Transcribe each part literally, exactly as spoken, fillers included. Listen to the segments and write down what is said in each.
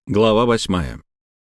Глава восьмая.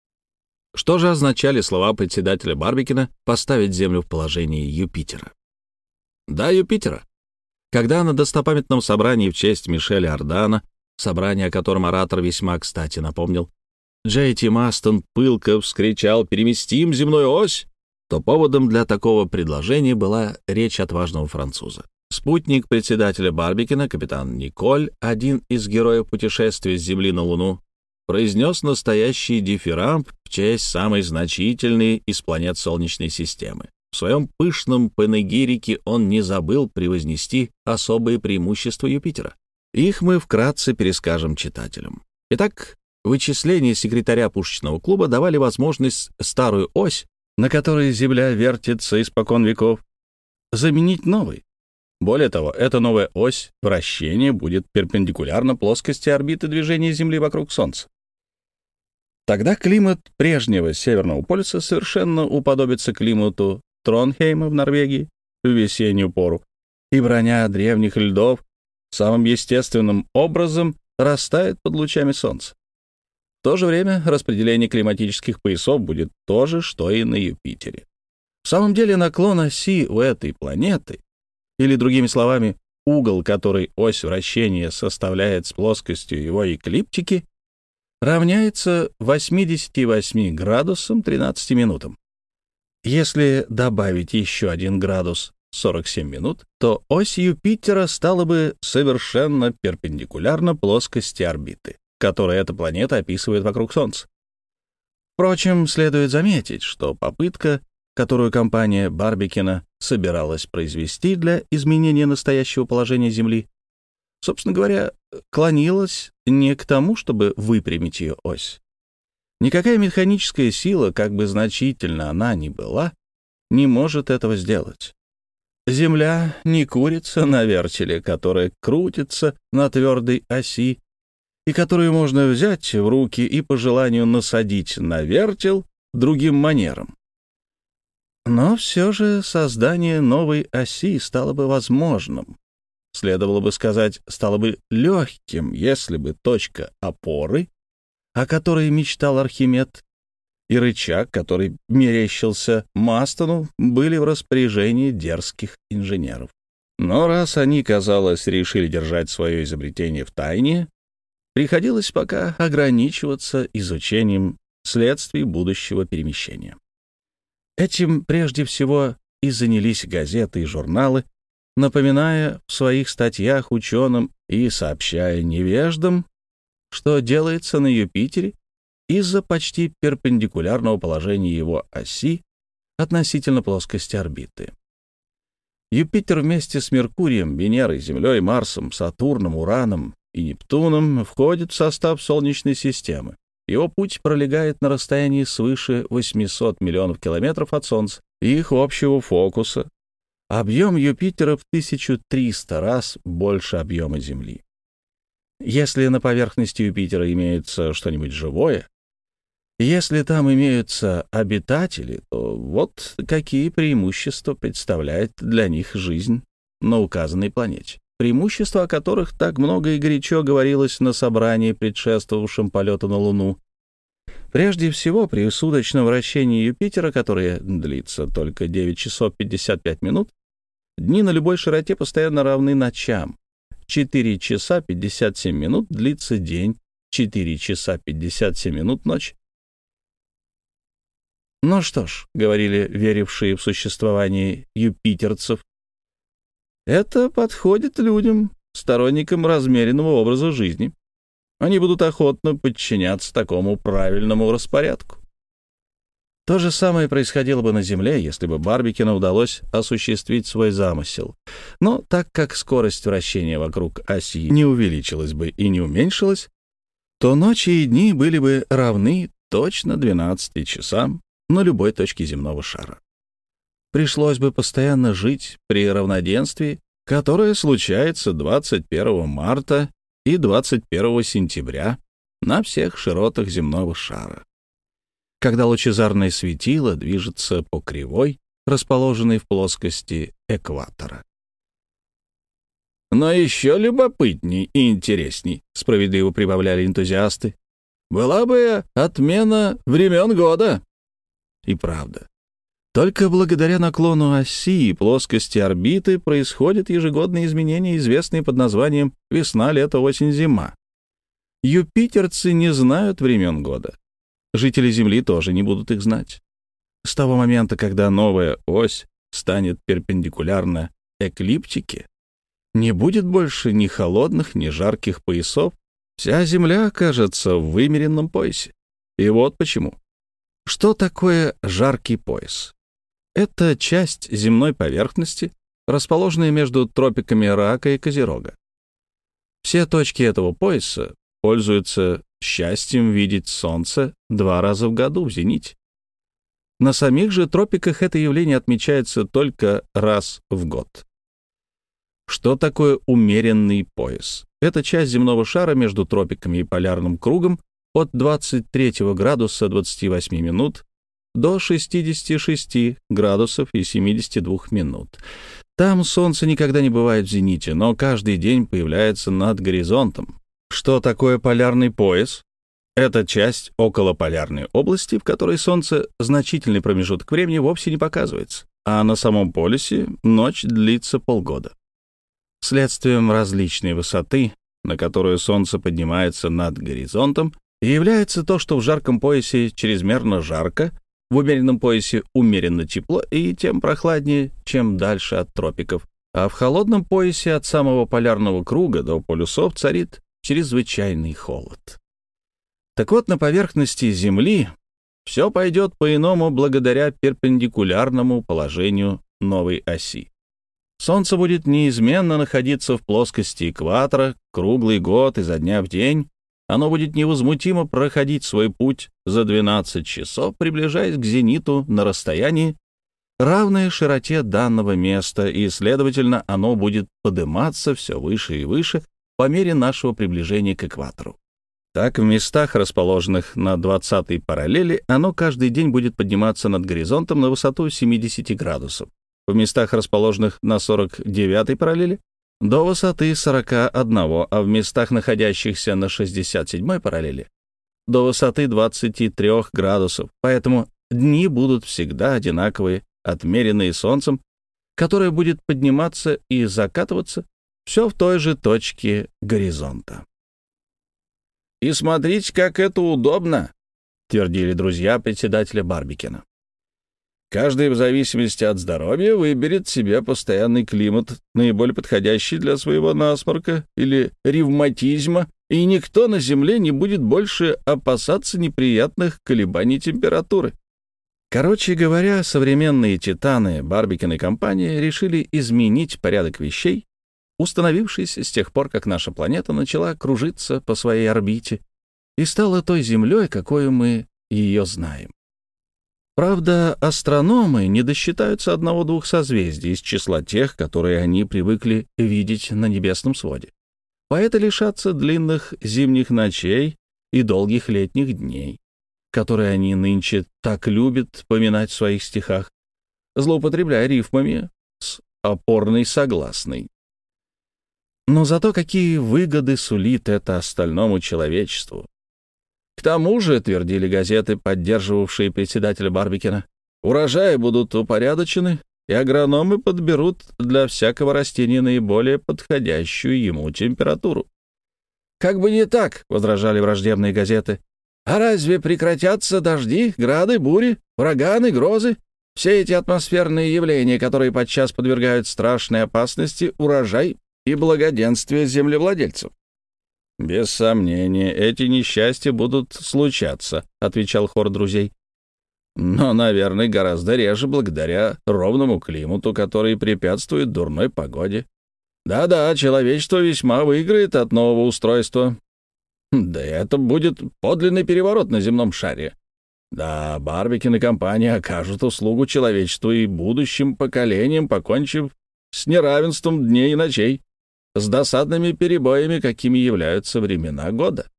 Что же означали слова председателя Барбикена поставить Землю в положении Юпитера? Да, Юпитера. Когда на достопамятном собрании в честь Мишеля Ардана, собрание, о котором оратор весьма кстати напомнил, Джей Ти Мастон пылко вскричал «Переместим земную ось!», то поводом для такого предложения была речь отважного француза. Спутник председателя Барбикена, капитан Николь, один из героев путешествия с Земли на Луну, произнес настоящий дифирамб в честь самой значительной из планет Солнечной системы. В своем пышном панегирике он не забыл превознести особые преимущества Юпитера. Их мы вкратце перескажем читателям. Итак, вычисления секретаря пушечного клуба давали возможность старую ось, на которой Земля вертится испокон веков, заменить новой. Более того, эта новая ось вращения будет перпендикулярна плоскости орбиты движения Земли вокруг Солнца. Тогда климат прежнего Северного полюса совершенно уподобится климату Тронхейма в Норвегии в весеннюю пору, и броня древних льдов самым естественным образом растает под лучами Солнца. В то же время распределение климатических поясов будет то же, что и на Юпитере. В самом деле наклон оси у этой планеты, или, другими словами, угол, который ось вращения составляет с плоскостью его эклиптики, равняется восьмидесяти восьми градусам тринадцати минутам. Если добавить еще один градус сорок семь минут, то ось Юпитера стала бы совершенно перпендикулярна плоскости орбиты, которую эта планета описывает вокруг Солнца. Впрочем, следует заметить, что попытка, которую компания Барбикена собиралась произвести для изменения настоящего положения Земли, собственно говоря, клонилась не к тому, чтобы выпрямить ее ось. Никакая механическая сила, как бы значительна она ни была, не может этого сделать. Земля не курица на вертеле, которая крутится на твердой оси, и которую можно взять в руки и по желанию насадить на вертел другим манером. Но все же создание новой оси стало бы возможным. Следовало бы сказать, стало бы легким, если бы точка опоры, о которой мечтал Архимед, и рычаг, который мерещился Мастону, были в распоряжении дерзких инженеров. Но раз они, казалось, решили держать свое изобретение в тайне, приходилось пока ограничиваться изучением следствий будущего перемещения. Этим прежде всего и занялись газеты и журналы, напоминая в своих статьях ученым и сообщая невеждам, что делается на Юпитере из-за почти перпендикулярного положения его оси относительно плоскости орбиты. Юпитер вместе с Меркурием, Венерой, Землей, Марсом, Сатурном, Ураном и Нептуном входит в состав Солнечной системы. Его путь пролегает на расстоянии свыше восьмисот миллионов километров от Солнца и их общего фокуса. Объем Юпитера в тысячу триста раз больше объема Земли. Если на поверхности Юпитера имеется что-нибудь живое, если там имеются обитатели, то вот какие преимущества представляет для них жизнь на указанной планете. Преимущества, о которых так много и горячо говорилось на собрании, предшествовавшем полету на Луну. Прежде всего, при суточном вращении Юпитера, которое длится только девять часов пятьдесят пять минут, дни на любой широте постоянно равны ночам. четыре часа пятьдесят семь минут длится день, четыре часа пятьдесят семь минут ночь. Ну что ж, говорили верившие в существование юпитерцев, это подходит людям, сторонникам размеренного образа жизни. Они будут охотно подчиняться такому правильному распорядку. То же самое происходило бы на Земле, если бы Барбикену удалось осуществить свой замысел. Но так как скорость вращения вокруг оси не увеличилась бы и не уменьшилась, то ночи и дни были бы равны точно двенадцати часам на любой точке земного шара. Пришлось бы постоянно жить при равноденствии, которое случается двадцать первого марта и двадцать первого сентября на всех широтах земного шара, когда лучезарное светило движется по кривой, расположенной в плоскости экватора. Но еще любопытней и интересней, справедливо прибавляли энтузиасты, была бы отмена времен года. И правда. Только благодаря наклону оси и плоскости орбиты происходят ежегодные изменения, известные под названием весна, лето, осень, зима. Юпитерцы не знают времен года. Жители Земли тоже не будут их знать. С того момента, когда новая ось станет перпендикулярна эклиптике, не будет больше ни холодных, ни жарких поясов. Вся Земля окажется в вымеренном поясе. И вот почему. Что такое жаркий пояс? Это часть земной поверхности, расположенная между тропиками Рака и Козерога. Все точки этого пояса пользуются счастьем видеть солнце два раза в году в зените. На самих же тропиках это явление отмечается только раз в год. Что такое умеренный пояс? Это часть земного шара между тропиками и полярным кругом от двадцать третьего градуса двадцати восьми минут до шестидесяти шести градусов и семидесяти двух минут. Там солнце никогда не бывает в зените, но каждый день появляется над горизонтом. Что такое полярный пояс? Это часть околополярной области, в которой солнце значительный промежуток времени вовсе не показывается, а на самом полюсе ночь длится полгода. Следствием различной высоты, на которую солнце поднимается над горизонтом, является то, что в жарком поясе чрезмерно жарко, в умеренном поясе умеренно тепло и тем прохладнее, чем дальше от тропиков, а в холодном поясе от самого полярного круга до полюсов царит чрезвычайный холод. Так вот, на поверхности Земли все пойдет по-иному благодаря перпендикулярному положению новой оси. Солнце будет неизменно находиться в плоскости экватора круглый год изо дня в день. Оно будет невозмутимо проходить свой путь за двенадцать часов, приближаясь к зениту на расстоянии, равное широте данного места, и, следовательно, оно будет подниматься все выше и выше по мере нашего приближения к экватору. Так, в местах, расположенных на двадцатой параллели, оно каждый день будет подниматься над горизонтом на высоту семидесяти градусов. В местах, расположенных на сорок девятой параллели, до высоты сорока одного, а в местах, находящихся на шестьдесят седьмой параллели, до высоты двадцати трёх градусов. Поэтому дни будут всегда одинаковые, отмеренные солнцем, которое будет подниматься и закатываться все в той же точке горизонта. «И смотрите, как это удобно», — твердили друзья председателя Барбикена. «Каждый в зависимости от здоровья выберет себе постоянный климат, наиболее подходящий для своего насморка или ревматизма, и никто на Земле не будет больше опасаться неприятных колебаний температуры». Короче говоря, современные титаны Барбикен и компания решили изменить порядок вещей, установившийся с тех пор, как наша планета начала кружиться по своей орбите и стала той Землей, какой мы ее знаем. Правда, астрономы не досчитаются одного-двух созвездий из числа тех, которые они привыкли видеть на небесном своде. Поэты лишатся длинных зимних ночей и долгих летних дней, которые они нынче так любят поминать в своих стихах, злоупотребляя рифмами с опорной согласной. Но зато какие выгоды сулит это остальному человечеству. К тому же, твердили газеты, поддерживавшие председателя Барбикена, урожаи будут упорядочены, и агрономы подберут для всякого растения наиболее подходящую ему температуру. «Как бы не так», — возражали враждебные газеты. «А разве прекратятся дожди, грады, бури, ураганы, грозы? Все эти атмосферные явления, которые подчас подвергают страшной опасности урожай и благоденствие землевладельцев». «Без сомнения, эти несчастья будут случаться», — отвечал хор друзей. «Но, наверное, гораздо реже благодаря ровному климату, который препятствует дурной погоде. Да-да, человечество весьма выиграет от нового устройства. Да это будет подлинный переворот на земном шаре. Да, Барбикен и компания окажут услугу человечеству и будущим поколениям, покончив с неравенством дней и ночей, с досадными перебоями, какими являются времена года.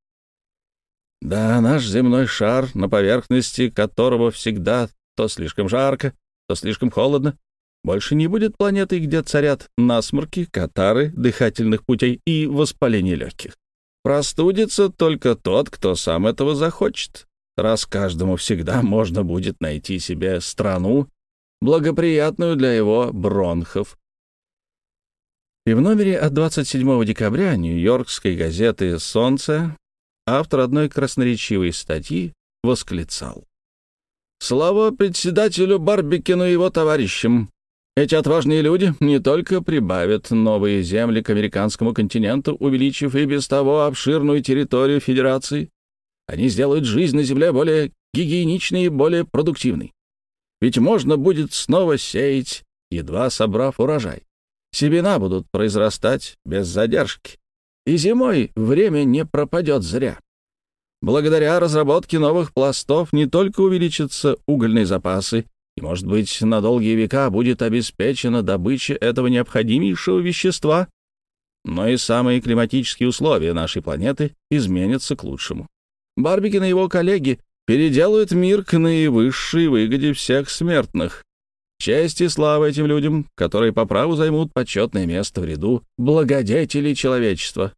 Да, наш земной шар, на поверхности которого всегда то слишком жарко, то слишком холодно, больше не будет планетой, где царят насморки, катары, дыхательных путей и воспаление легких. Простудится только тот, кто сам этого захочет, раз каждому всегда можно будет найти себе страну, благоприятную для его бронхов. И в номере от двадцать седьмого декабря нью-йоркской газеты «Солнце» автор одной красноречивой статьи восклицал: «Слава председателю Барбикину и его товарищам! Эти отважные люди не только прибавят новые земли к американскому континенту, увеличив и без того обширную территорию Федерации, они сделают жизнь на земле более гигиеничной и более продуктивной. Ведь можно будет снова сеять, едва собрав урожай. Семена будут произрастать без задержки, и зимой время не пропадет зря. Благодаря разработке новых пластов не только увеличатся угольные запасы, и, может быть, на долгие века будет обеспечена добыча этого необходимейшего вещества, но и самые климатические условия нашей планеты изменятся к лучшему. Барбикин и его коллеги переделают мир к наивысшей выгоде всех смертных. Честь и слава этим людям, которые по праву займут почетное место в ряду благодетелей человечества».